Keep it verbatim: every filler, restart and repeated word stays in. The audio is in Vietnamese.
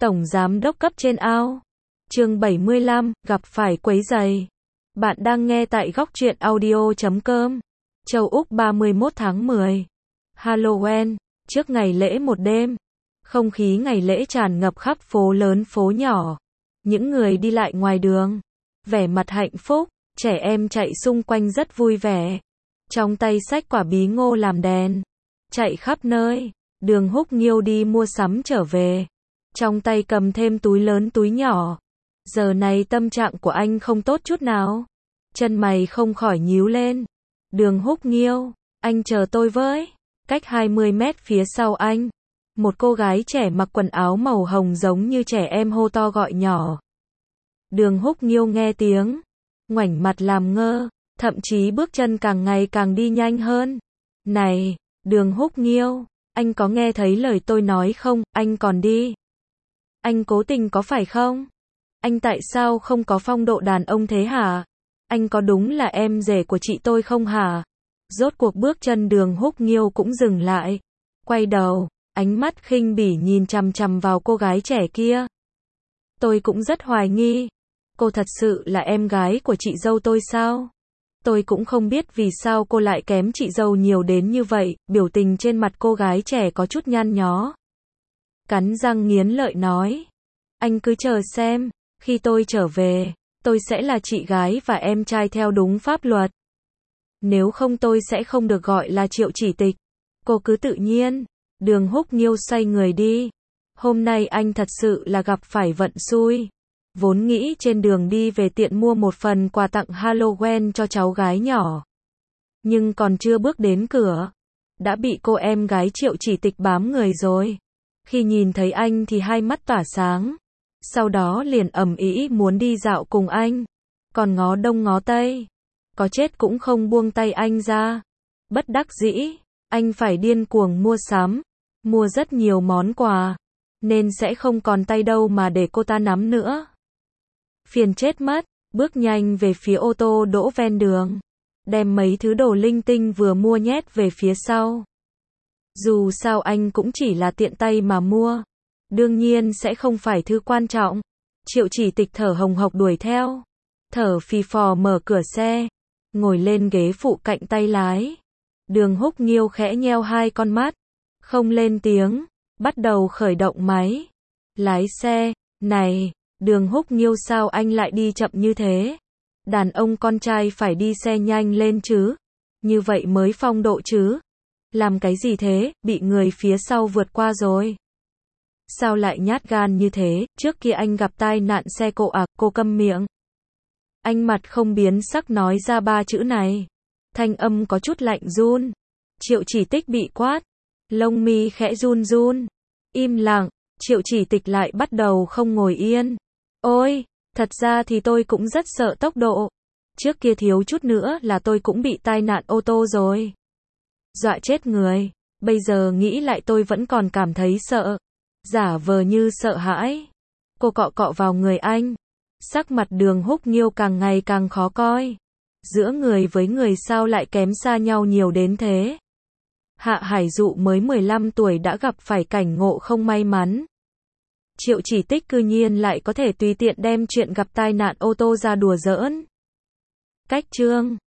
Tổng giám đốc cấp trên ao. Chương bảy mươi lăm, gặp phải quấy rầy. Bạn đang nghe tại góc truyện audio chấm com. Châu Úc ba mươi mốt tháng mười. Halloween, trước ngày lễ một đêm. Không khí ngày lễ tràn ngập khắp phố lớn phố nhỏ. Những người đi lại ngoài đường, vẻ mặt hạnh phúc, trẻ em chạy xung quanh rất vui vẻ. Trong tay xách quả bí ngô làm đèn, chạy khắp nơi. Đường Húc Nghiêu đi mua sắm trở về, trong tay cầm thêm túi lớn túi nhỏ. Giờ này tâm trạng của anh không tốt chút nào. Chân mày không khỏi nhíu lên. Đường Húc Nghiêu, anh chờ tôi với. Cách hai mươi mét phía sau anh, một cô gái trẻ mặc quần áo màu hồng giống như trẻ em hô to gọi nhỏ. Đường Húc Nghiêu nghe tiếng, ngoảnh mặt làm ngơ, thậm chí bước chân càng ngày càng đi nhanh hơn. Này, Đường Húc Nghiêu, anh có nghe thấy lời tôi nói không, anh còn đi. Anh cố tình có phải không? Anh tại sao không có phong độ đàn ông thế hả? Anh có đúng là em rể của chị tôi không hả? Rốt cuộc bước chân Đường Húc Nghiêu cũng dừng lại. Quay đầu, ánh mắt khinh bỉ nhìn chằm chằm vào cô gái trẻ kia. Tôi cũng rất hoài nghi. Cô thật sự là em gái của chị dâu tôi sao? Tôi cũng không biết vì sao cô lại kém chị dâu nhiều đến như vậy. Biểu tình trên mặt cô gái trẻ có chút nhăn nhó. Cắn răng nghiến lợi nói. Anh cứ chờ xem, khi tôi trở về, tôi sẽ là chị gái và em trai theo đúng pháp luật. Nếu không tôi sẽ không được gọi là Triệu Chỉ Tịch. Cô cứ tự nhiên. Đường Húc Nghiêu xoay người đi. Hôm nay anh thật sự là gặp phải vận xui. Vốn nghĩ trên đường đi về tiện mua một phần quà tặng Halloween cho cháu gái nhỏ. Nhưng còn chưa bước đến cửa, đã bị cô em gái Triệu Chỉ Tịch bám người rồi. Khi nhìn thấy anh thì hai mắt tỏa sáng. Sau đó liền ầm ĩ muốn đi dạo cùng anh. Còn ngó đông ngó tây, có chết cũng không buông tay anh ra. Bất đắc dĩ, anh phải điên cuồng mua sắm, mua rất nhiều món quà, nên sẽ không còn tay đâu mà để cô ta nắm nữa. Phiền chết mất, bước nhanh về phía ô tô đỗ ven đường, đem mấy thứ đồ linh tinh vừa mua nhét về phía sau. Dù sao anh cũng chỉ là tiện tay mà mua, đương nhiên sẽ không phải thứ quan trọng. Triệu Chỉ Tịch thở hồng hộc đuổi theo, thở phì phò mở cửa xe, ngồi lên ghế phụ cạnh tay lái. Đường Húc Nghiêu khẽ nheo hai con mắt, không lên tiếng, bắt đầu khởi động máy. Lái xe, này, Đường Húc Nghiêu sao anh lại đi chậm như thế? Đàn ông con trai phải đi xe nhanh lên chứ, như vậy mới phong độ chứ. Làm cái gì thế, bị người phía sau vượt qua rồi. Sao lại nhát gan như thế, trước kia anh gặp tai nạn xe cộ à, cô câm miệng. Anh mặt không biến sắc nói ra ba chữ này. Thanh âm có chút lạnh run. Triệu Chỉ Tịch bị quát, lông mi khẽ run run. Im lặng, Triệu Chỉ Tịch lại bắt đầu không ngồi yên. Ôi, thật ra thì tôi cũng rất sợ tốc độ. Trước kia thiếu chút nữa là tôi cũng bị tai nạn ô tô rồi. Dọa chết người, bây giờ nghĩ lại tôi vẫn còn cảm thấy sợ. Giả vờ như sợ hãi. Cô cọ cọ vào người anh. Sắc mặt Đường Húc Nghiêu càng ngày càng khó coi. Giữa người với người sao lại kém xa nhau nhiều đến thế. Hạ Hải Dụ mới mười lăm tuổi đã gặp phải cảnh ngộ không may mắn. Triệu Chỉ Tịch cư nhiên lại có thể tùy tiện đem chuyện gặp tai nạn ô tô ra đùa giỡn. Cách chương